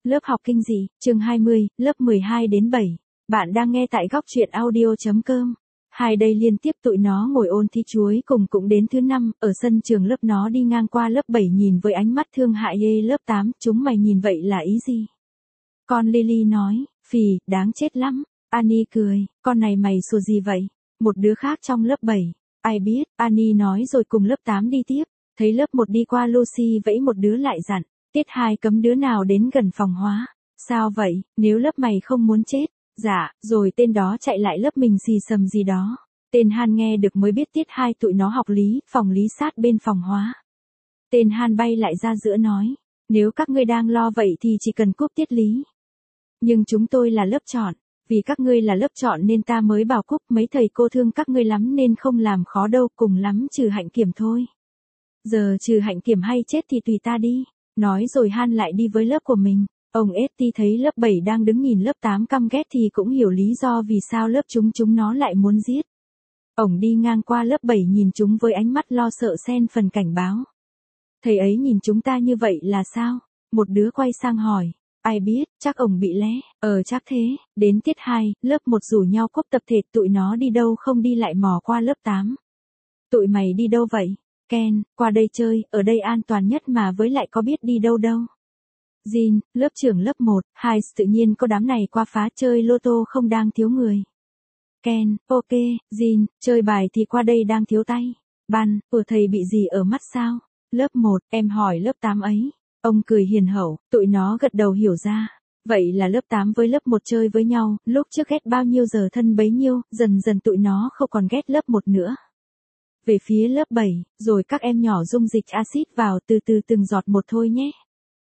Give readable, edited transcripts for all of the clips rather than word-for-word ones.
Lớp học kinh dị, chương 20, lớp 12 đến 7. Bạn đang nghe tại góc truyện audio.com. Hai đây liên tiếp tụi nó ngồi ôn thi chuối cùng cũng đến thứ 5, ở sân trường lớp nó đi ngang qua lớp 7 nhìn với ánh mắt thương hại ghê lớp 8, chúng mày nhìn vậy là ý gì? Con Lily nói, phì, đáng chết lắm. Annie cười, con này mày sủa gì vậy? Một đứa khác trong lớp 7, ai biết, Annie nói rồi cùng lớp 8 đi tiếp, thấy lớp 1 đi qua Lucy vẫy một đứa lại dặn. Tiết 2 cấm đứa nào đến gần phòng hóa. Sao vậy, nếu lớp mày không muốn chết? Dạ, rồi tên đó chạy lại lớp mình xì xầm gì đó. Tên Han nghe được mới biết tiết 2 tụi nó học lý, phòng lý sát bên phòng hóa. Tên Han bay lại ra giữa nói, nếu các ngươi đang lo vậy thì chỉ cần cúp tiết lý. Nhưng chúng tôi là lớp chọn, vì các ngươi là lớp chọn nên ta mới bảo cúp, mấy thầy cô thương các ngươi lắm nên không làm khó đâu, cùng lắm trừ hạnh kiểm thôi. Giờ trừ hạnh kiểm hay chết thì tùy ta đi. Nói rồi Han lại đi với lớp của mình. Ông Esti thấy lớp 7 đang đứng nhìn lớp 8 căm ghét thì cũng hiểu lý do vì sao lớp chúng nó lại muốn giết. Ông đi ngang qua lớp 7 nhìn chúng với ánh mắt lo sợ xen phần cảnh báo. Thầy ấy nhìn chúng ta như vậy là sao? Một đứa quay sang hỏi. Ai biết, chắc ông bị lé. Chắc thế. Đến tiết 2, lớp 1 rủ nhau cúp tập thể, tụi nó đi đâu không đi lại mò qua lớp 8. Tụi mày đi đâu vậy? Ken, qua đây chơi, ở đây an toàn nhất mà với lại có biết đi đâu đâu. Jin, lớp trưởng lớp 1, 2, tự nhiên có đám này qua phá chơi lô tô không đang thiếu người. Ken, ok, Jin, chơi bài thì qua đây đang thiếu tay. Ban, thầy bị gì ở mắt sao? Lớp 1, em hỏi lớp 8 ấy. Ông cười hiền hậu, tụi nó gật đầu hiểu ra. Vậy là lớp 8 với lớp 1 chơi với nhau, lúc trước ghét bao nhiêu giờ thân bấy nhiêu, dần dần tụi nó không còn ghét lớp 1 nữa. Về phía lớp 7, rồi các em nhỏ dung dịch axit vào từ từ từng giọt một thôi nhé.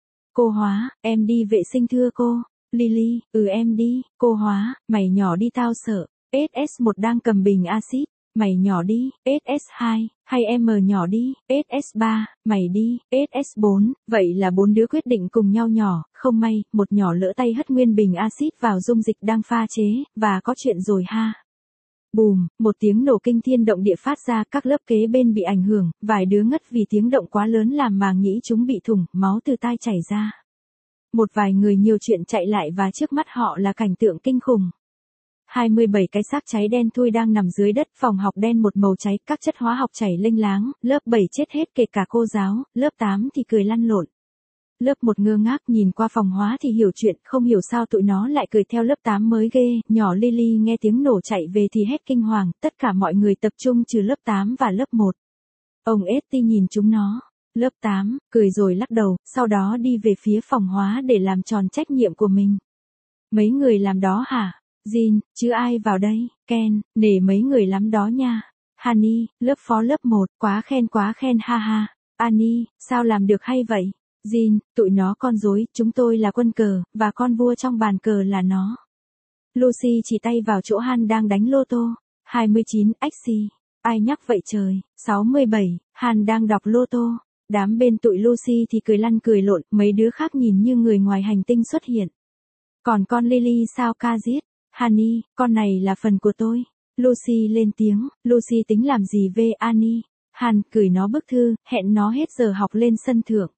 Cô Hóa, em đi vệ sinh thưa cô. Lily, em đi. Cô Hóa, mày nhỏ đi tao sợ. SS1 đang cầm bình axit, mày nhỏ đi. SS2, hay em nhỏ đi. SS3, mày đi. SS4, vậy là 4 đứa quyết định cùng nhau nhỏ, không may, một nhỏ lỡ tay hất nguyên bình axit vào dung dịch đang pha chế, và có chuyện rồi ha. Bùm, một tiếng nổ kinh thiên động địa phát ra, các lớp kế bên bị ảnh hưởng, vài đứa ngất vì tiếng động quá lớn làm màng nhĩ chúng bị thủng, máu từ tai chảy ra. Một vài người nhiều chuyện chạy lại và trước mắt họ là cảnh tượng kinh khủng. 27 cái xác cháy đen thui đang nằm dưới đất, phòng học đen một màu cháy, các chất hóa học chảy lênh láng, lớp 7 chết hết kể cả cô giáo, lớp 8 thì cười lăn lộn. Lớp 1 ngơ ngác nhìn qua phòng hóa thì hiểu chuyện, không hiểu sao tụi nó lại cười theo lớp 8 mới ghê, nhỏ Lily nghe tiếng nổ chạy về thì hét kinh hoàng, tất cả mọi người tập trung trừ lớp 8 và lớp 1. Ông Esti nhìn chúng nó, lớp 8, cười rồi lắc đầu, sau đó đi về phía phòng hóa để làm tròn trách nhiệm của mình. Mấy người làm đó hả? Jin, chứ ai vào đây? Ken, nể mấy người lắm đó nha. Honey, lớp phó lớp 1, quá khen ha ha. Annie, sao làm được hay vậy? Jin, tụi nó con rối, chúng tôi là quân cờ, và con vua trong bàn cờ là nó. Lucy chỉ tay vào chỗ Han đang đánh lô tô. 29, Axie. Ai nhắc vậy trời? 67, Han đang đọc lô tô. Đám bên tụi Lucy thì cười lăn cười lộn, mấy đứa khác nhìn như người ngoài hành tinh xuất hiện. Còn con Lily sao ca giết? Honey, con này là phần của tôi. Lucy lên tiếng, Lucy tính làm gì về Annie? Han gửi nó bức thư, hẹn nó hết giờ học lên sân thượng.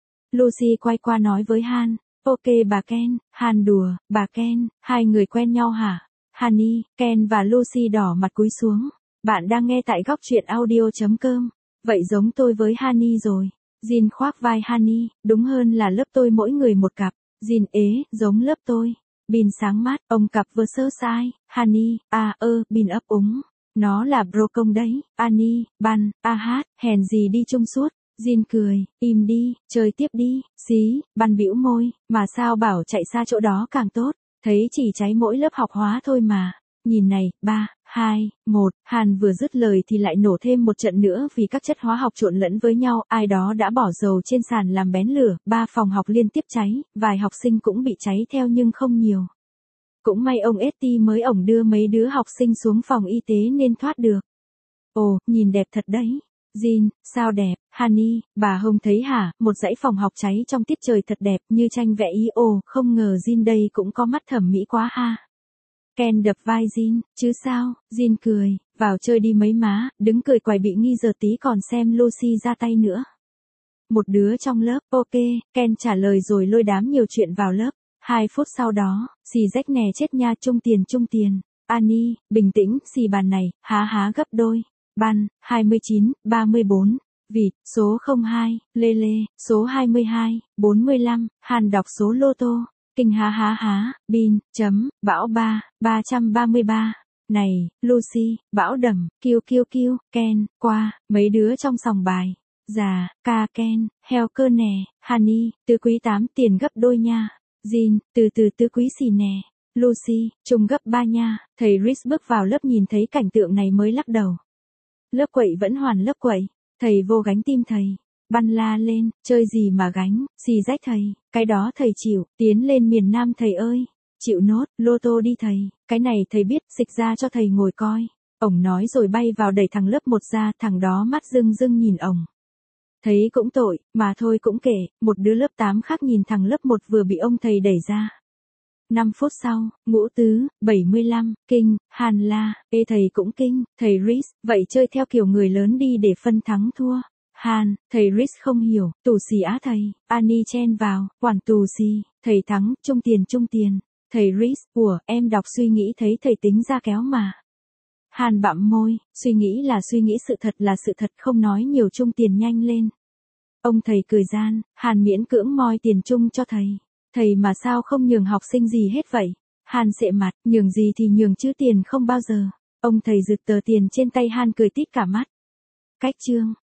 Lucy quay qua nói với Han, ok bà Ken. Han đùa, bà Ken, hai người quen nhau hả? Honey, Ken và Lucy đỏ mặt cúi xuống. Bạn đang nghe tại góc truyện audio.com. Vậy giống tôi với Honey rồi. Jin khoác vai Honey, đúng hơn là lớp tôi mỗi người một cặp. Jin giống lớp tôi. Bin sáng mắt, ông cặp vừa sơ sai. Honey, Bin ấp úng. Nó là bro công đấy. Annie, Ban, hát, hèn gì đi chung suốt. Jin cười, im đi, chơi tiếp đi, xí, Ban bĩu môi, mà sao bảo chạy xa chỗ đó càng tốt, thấy chỉ cháy mỗi lớp học hóa thôi mà. Nhìn này, 3, 2, 1, Han vừa dứt lời thì lại nổ thêm một trận nữa vì các chất hóa học trộn lẫn với nhau, ai đó đã bỏ dầu trên sàn làm bén lửa, 3 phòng học liên tiếp cháy, vài học sinh cũng bị cháy theo nhưng không nhiều. Cũng may ông Esti mới ổng đưa mấy đứa học sinh xuống phòng y tế nên thoát được. Ồ, nhìn đẹp thật đấy. Jin, sao đẹp? Honey, bà Hồng thấy hả? Một dãy phòng học cháy trong tiết trời thật đẹp như tranh vẽ ý. Ồ, không ngờ Jin đây cũng có mắt thẩm mỹ quá ha. Ken đập vai Jin, chứ sao? Jin cười, vào chơi đi mấy má, đứng cười quài bị nghi giờ tí còn xem Lucy ra tay nữa. Một đứa trong lớp, ok, Ken trả lời rồi lôi đám nhiều chuyện vào lớp. 2 phút sau đó, xì rách nè chết nha trung tiền. Annie, bình tĩnh, xì bàn này, há gấp đôi. Ban, 29, 34. Vịt, số 02, Lê Lê, số 22, 45, Hàn đọc số lô tô. Kinh há, Bin, Bão 3, 333. Này, Lucy, Bão đầm, Kiêu, Ken, qua, mấy đứa trong sòng bài. Già, ca Ken, heo cơ nè, Honey, tứ quý 8 tiền gấp đôi nha. Jin, từ tứ quý xì nè. Lucy, trùng gấp 3 nha. Thầy Rhys bước vào lớp nhìn thấy cảnh tượng này mới lắc đầu. Lớp quậy vẫn hoàn lớp quậy. Thầy vô gánh tim thầy. Băn la lên, chơi gì mà gánh, xì rách thầy, cái đó thầy chịu, tiến lên miền Nam thầy ơi. Chịu nốt, lô tô đi thầy, cái này thầy biết, xịch ra cho thầy ngồi coi. Ổng nói rồi bay vào đẩy thằng lớp 1 ra, thằng đó mắt rưng nhìn ổng. Thấy cũng tội, mà thôi cũng kể, một đứa lớp 8 khác nhìn thằng lớp 1 vừa bị ông thầy đẩy ra. 5 phút sau, Ngũ Tứ, 75, kinh, Hàn la, ê thầy cũng kinh, thầy Rhys, vậy chơi theo kiểu người lớn đi để phân thắng thua. Hàn, thầy Rhys không hiểu, tù xì á thầy, Annie chen vào, quản tù xì, thầy thắng, trung tiền. Thầy Rhys, em đọc suy nghĩ thấy thầy tính ra kéo mà. Hàn bặm môi, suy nghĩ sự thật là sự thật không nói nhiều trung tiền nhanh lên. Ông thầy cười gian, Hàn miễn cưỡng moi tiền chung cho thầy. Thầy mà sao không nhường học sinh gì hết vậy? Hàn sệ mặt, nhường gì thì nhường chứ tiền không bao giờ. Ông thầy giựt tờ tiền trên tay Hàn cười tít cả mắt. Cách chương.